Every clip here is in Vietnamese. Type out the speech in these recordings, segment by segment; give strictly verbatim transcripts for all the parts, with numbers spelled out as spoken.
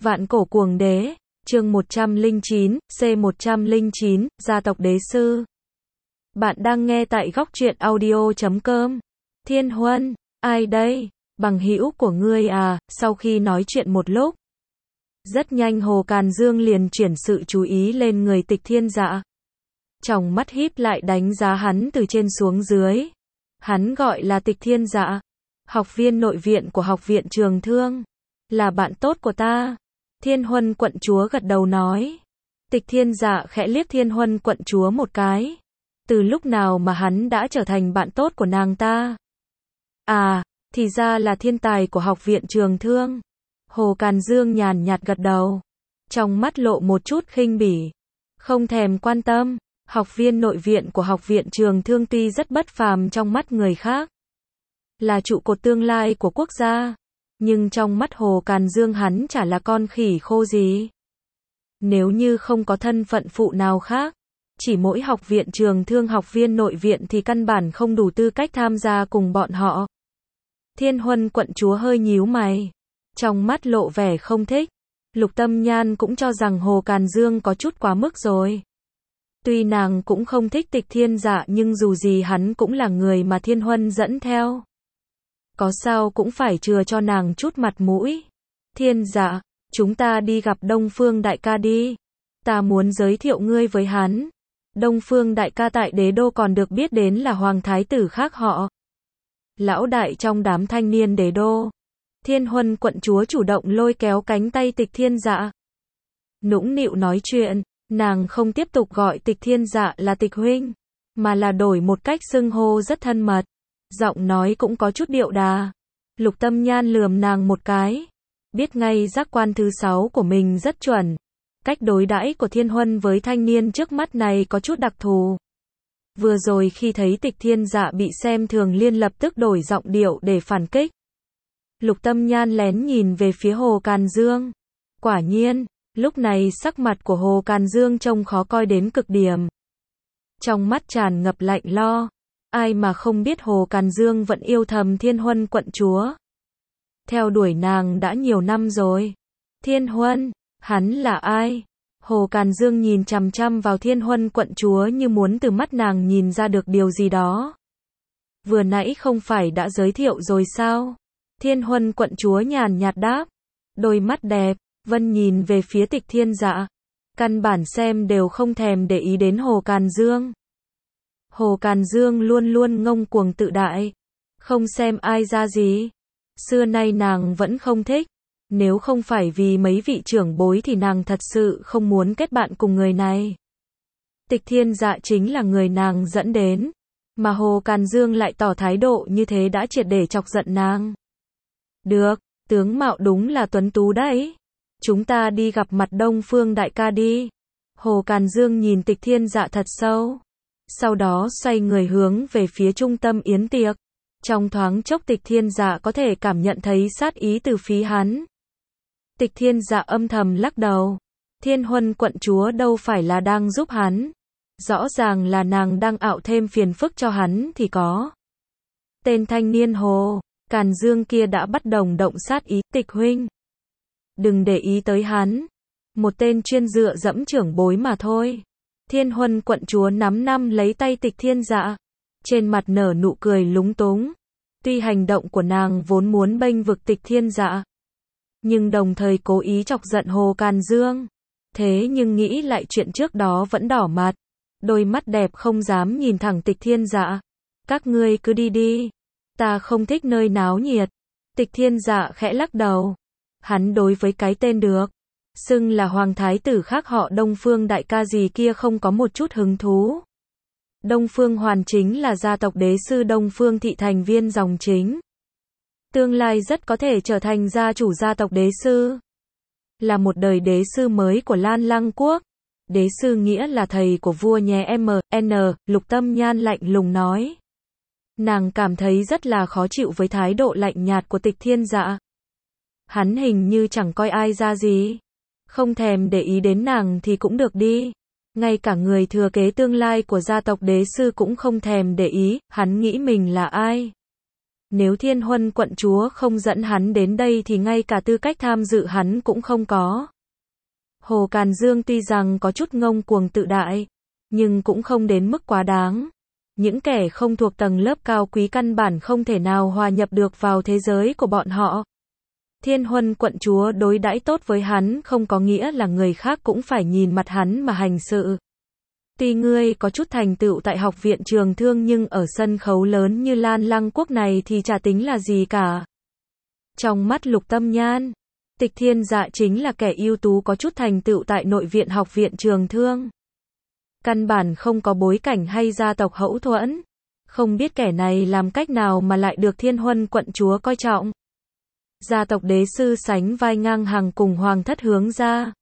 Vạn cổ cuồng đế, chương một trăm lẻ chín, C một trăm lẻ chín, gia tộc đế sư. Bạn đang nghe tại góc truyện audio chấm com. Thiên Huân, ai đây? Bằng hữu của ngươi à? Sau khi nói chuyện một lúc, rất nhanh Hồ Càn Dương liền chuyển sự chú ý lên người Tịch Thiên Dạ. Tròng mắt híp lại đánh giá hắn từ trên xuống dưới. Hắn gọi là Tịch Thiên Dạ, học viên nội viện của học viện Trường Thương, là bạn tốt của ta. Thiên Huân quận chúa gật đầu nói. Tịch Thiên Dạ khẽ liếc Thiên Huân quận chúa một cái. Từ lúc nào mà hắn đã trở thành bạn tốt của nàng ta? À, thì ra là thiên tài của học viện Trường Thương. Hồ Càn Dương nhàn nhạt gật đầu, trong mắt lộ một chút khinh bỉ. Không thèm quan tâm, học viên nội viện của học viện Trường Thương tuy rất bất phàm trong mắt người khác, là trụ cột tương lai của quốc gia, nhưng trong mắt Hồ Càn Dương hắn chả là con khỉ khô gì. Nếu như không có thân phận phụ nào khác, chỉ mỗi học viện Trường Thương học viên nội viện thì căn bản không đủ tư cách tham gia cùng bọn họ. Thiên Huân quận chúa hơi nhíu mày, trong mắt lộ vẻ không thích. Lục Tâm Nhan cũng cho rằng Hồ Càn Dương có chút quá mức rồi. Tuy nàng cũng không thích Tịch Thiên Dạ nhưng dù gì hắn cũng là người mà Thiên Huân dẫn theo, có sao cũng phải chừa cho nàng chút mặt mũi. Thiên Dạ, chúng ta đi gặp Đông Phương đại ca đi. Ta muốn giới thiệu ngươi với hắn. Đông Phương đại ca tại đế đô còn được biết đến là hoàng thái tử khác họ, lão đại trong đám thanh niên đế đô. Thiên Huân quận chúa chủ động lôi kéo cánh tay Tịch Thiên Dạ, nũng nịu nói chuyện. Nàng không tiếp tục gọi Tịch Thiên Dạ là Tịch huynh, mà là đổi một cách xưng hô rất thân mật, giọng nói cũng có chút điệu đà. Lục Tâm Nhan lườm nàng một cái, biết ngay giác quan thứ sáu của mình rất chuẩn. Cách đối đãi của Thiên Huân với thanh niên trước mắt này có chút đặc thù. Vừa rồi khi thấy Tịch Thiên Dạ bị xem thường liền lập tức đổi giọng điệu để phản kích. Lục Tâm Nhan lén nhìn về phía Hồ Càn Dương. Quả nhiên, lúc này sắc mặt của Hồ Càn Dương trông khó coi đến cực điểm. Trong mắt tràn ngập lạnh lo. Ai mà không biết Hồ Càn Dương vẫn yêu thầm Thiên Huân quận chúa, theo đuổi nàng đã nhiều năm rồi. Thiên Huân, hắn là ai? Hồ Càn Dương nhìn chằm chằm vào Thiên Huân quận chúa như muốn từ mắt nàng nhìn ra được điều gì đó. Vừa nãy không phải đã giới thiệu rồi sao? Thiên Huân quận chúa nhàn nhạt đáp. Đôi mắt đẹp, Vân nhìn về phía Tịch Thiên Dạ, căn bản xem đều không thèm để ý đến Hồ Càn Dương. Hồ Càn Dương luôn luôn ngông cuồng tự đại, không xem ai ra gì. Xưa nay nàng vẫn không thích. Nếu không phải vì mấy vị trưởng bối thì nàng thật sự không muốn kết bạn cùng người này. Tịch Thiên Dạ chính là người nàng dẫn đến, mà Hồ Càn Dương lại tỏ thái độ như thế đã triệt để chọc giận nàng. Được, tướng mạo đúng là tuấn tú đấy. Chúng ta đi gặp mặt Đông Phương đại ca đi. Hồ Càn Dương nhìn Tịch Thiên Dạ thật sâu, sau đó xoay người hướng về phía trung tâm yến tiệc. Trong thoáng chốc Tịch Thiên Dạ có thể cảm nhận thấy sát ý từ phía hắn. Tịch Thiên Dạ âm thầm lắc đầu. Thiên Huân quận chúa đâu phải là đang giúp hắn, rõ ràng là nàng đang ạo thêm phiền phức cho hắn thì có. Tên thanh niên Hồ Càn Dương kia đã bắt đầu động sát ý. Tịch huynh, đừng để ý tới hắn, một tên chuyên dựa dẫm trưởng bối mà thôi. Thiên Huân quận chúa nắm nắm lấy tay Tịch Thiên Dạ, trên mặt nở nụ cười lúng túng. Tuy hành động của nàng vốn muốn bênh vực Tịch Thiên Dạ, nhưng đồng thời cố ý chọc giận Hồ Càn Dương. Thế nhưng nghĩ lại chuyện trước đó vẫn đỏ mặt, đôi mắt đẹp không dám nhìn thẳng Tịch Thiên Dạ. Các ngươi cứ đi đi, ta không thích nơi náo nhiệt. Tịch Thiên Dạ khẽ lắc đầu. Hắn đối với cái tên được xưng là hoàng thái tử khác họ Đông Phương đại ca gì kia không có một chút hứng thú. Đông Phương Hoàn chính là gia tộc đế sư Đông Phương thị thành viên dòng chính, tương lai rất có thể trở thành gia chủ gia tộc đế sư, là một đời đế sư mới của Lan Lăng quốc. Đế sư nghĩa là thầy của vua nhé em en. Lục Tâm Nhan lạnh lùng nói. Nàng cảm thấy rất là khó chịu với thái độ lạnh nhạt của Tịch Thiên Dạ. Hắn hình như chẳng coi ai ra gì, không thèm để ý đến nàng thì cũng được đi. Ngay cả người thừa kế tương lai của gia tộc đế sư cũng không thèm để ý. Hắn nghĩ mình là ai? Nếu Thiên Huân quận chúa không dẫn hắn đến đây thì ngay cả tư cách tham dự hắn cũng không có. Hồ Càn Dương tuy rằng có chút ngông cuồng tự đại, nhưng cũng không đến mức quá đáng. Những kẻ không thuộc tầng lớp cao quý căn bản không thể nào hòa nhập được vào thế giới của bọn họ. Thiên Huân quận chúa đối đãi tốt với hắn không có nghĩa là người khác cũng phải nhìn mặt hắn mà hành sự. Tuy ngươi có chút thành tựu tại học viện trường thương nhưng ở sân khấu lớn như Lan Lăng Quốc này thì chả tính là gì cả. Trong mắt Lục Tâm Nhan, Tịch Thiên Dạ chính là kẻ ưu tú có chút thành tựu tại nội viện học viện trường thương. Căn bản không có bối cảnh hay gia tộc hậu thuẫn. Không biết kẻ này làm cách nào mà lại được Thiên Huân quận chúa coi trọng. Gia tộc đế sư sánh vai ngang hàng cùng Hoàng thất Hướng gia.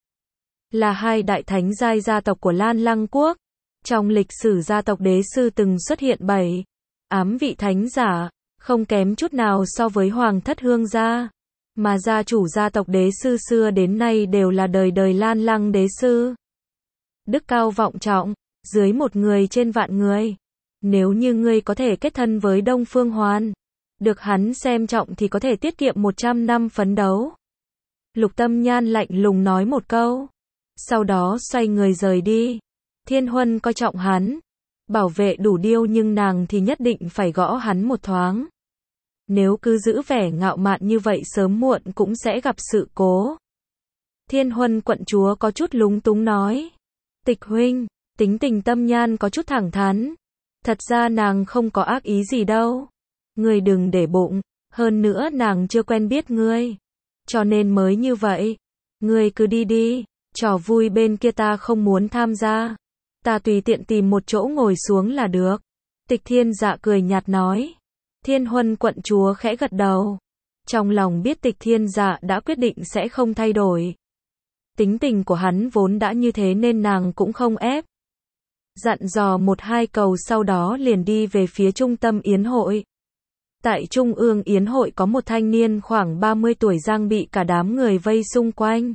Là hai đại thánh giai gia tộc của Lan Lăng Quốc. Trong lịch sử gia tộc đế sư từng xuất hiện bảy ám vị thánh giả, không kém chút nào so với Hoàng thất Hương gia. Mà gia chủ gia tộc đế sư xưa đến nay đều là đời đời Lan Lăng đế sư. Đức cao vọng trọng, dưới một người trên vạn người. Nếu như ngươi có thể kết thân với Đông Phương Hoàn, được hắn xem trọng thì có thể tiết kiệm một trăm năm phấn đấu. Lục Tâm Nhan lạnh lùng nói một câu. Sau đó xoay người rời đi. Thiên Huân coi trọng hắn. Bảo vệ đủ điêu nhưng nàng thì nhất định phải gõ hắn một thoáng. Nếu cứ giữ vẻ ngạo mạn như vậy sớm muộn cũng sẽ gặp sự cố. Thiên Huân quận chúa có chút lúng túng nói. Tịch huynh, tính tình Tâm Nhan có chút thẳng thắn. Thật ra nàng không có ác ý gì đâu. Ngươi đừng để bụng, hơn nữa nàng chưa quen biết ngươi. Cho nên mới như vậy. Ngươi cứ đi đi, trò vui bên kia ta không muốn tham gia. Ta tùy tiện tìm một chỗ ngồi xuống là được. Tịch Thiên Dạ cười nhạt nói. Thiên Huân quận chúa khẽ gật đầu. Trong lòng biết Tịch Thiên Dạ đã quyết định sẽ không thay đổi. Tính tình của hắn vốn đã như thế nên nàng cũng không ép. Dặn dò một hai câu sau đó liền đi về phía trung tâm yến hội. Tại trung ương yến hội có một thanh niên khoảng ba mươi tuổi đang bị cả đám người vây xung quanh.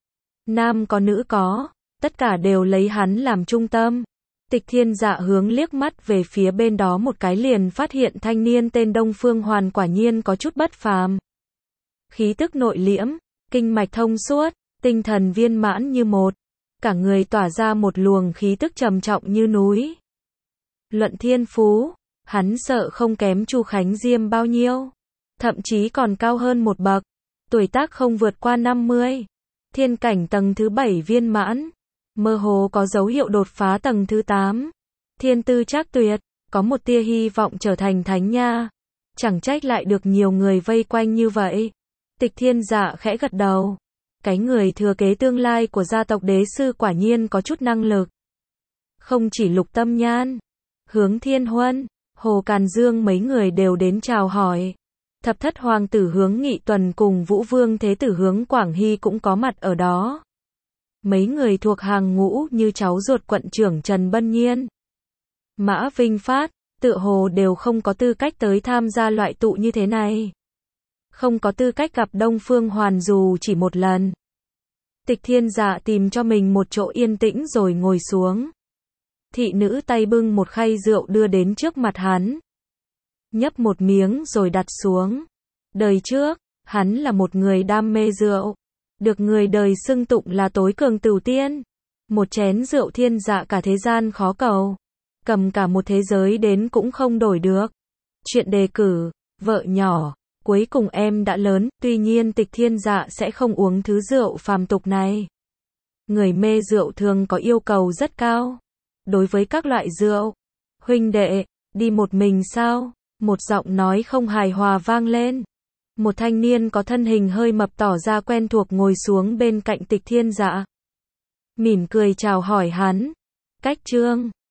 Nam có nữ có, tất cả đều lấy hắn làm trung tâm. Tịch Thiên Dạ hướng liếc mắt về phía bên đó một cái liền phát hiện thanh niên tên Đông Phương Hoàn quả nhiên có chút bất phàm. Khí tức nội liễm, kinh mạch thông suốt, tinh thần viên mãn như một. Cả người tỏa ra một luồng khí tức trầm trọng như núi. Luận thiên phú, hắn sợ không kém Chu Khánh Diêm bao nhiêu. Thậm chí còn cao hơn một bậc. Tuổi tác không vượt qua năm mươi. Thiên cảnh tầng thứ bảy viên mãn. Mơ hồ có dấu hiệu đột phá tầng thứ tám. Thiên tư trác tuyệt, có một tia hy vọng trở thành thánh nha. Chẳng trách lại được nhiều người vây quanh như vậy. Tịch Thiên Dạ khẽ gật đầu. Cái người thừa kế tương lai của gia tộc đế sư quả nhiên có chút năng lực. Không chỉ Lục Tâm Nhan, Hướng Thiên Huân, Hồ Càn Dương mấy người đều đến chào hỏi. Thập thất hoàng tử Hướng Nghị Tuần cùng Vũ Vương Thế tử Hướng Quảng Hy cũng có mặt ở đó. Mấy người thuộc hàng ngũ như cháu ruột quận trưởng Trần Bân Nhiên, Mã Vinh Phát, tựa hồ đều không có tư cách tới tham gia loại tụ như thế này. Không có tư cách gặp Đông Phương Hoàn dù chỉ một lần. Tịch Thiên Dạ tìm cho mình một chỗ yên tĩnh rồi ngồi xuống. Thị nữ tay bưng một khay rượu đưa đến trước mặt hắn. Nhấp một miếng rồi đặt xuống. Đời trước, hắn là một người đam mê rượu. Được người đời xưng tụng là tối cường tửu tiên. Một chén rượu Thiên Dạ cả thế gian khó cầu. Cầm cả một thế giới đến cũng không đổi được. Chuyện đề cử, vợ nhỏ. Cuối cùng em đã lớn, tuy nhiên Tịch Thiên Dạ sẽ không uống thứ rượu phàm tục này. Người mê rượu thường có yêu cầu rất cao. Đối với các loại rượu, huynh đệ, đi một mình sao? Một giọng nói không hài hòa vang lên. Một thanh niên có thân hình hơi mập tỏ ra quen thuộc ngồi xuống bên cạnh Tịch Thiên Dạ. Mỉm cười chào hỏi hắn. Cách Trương.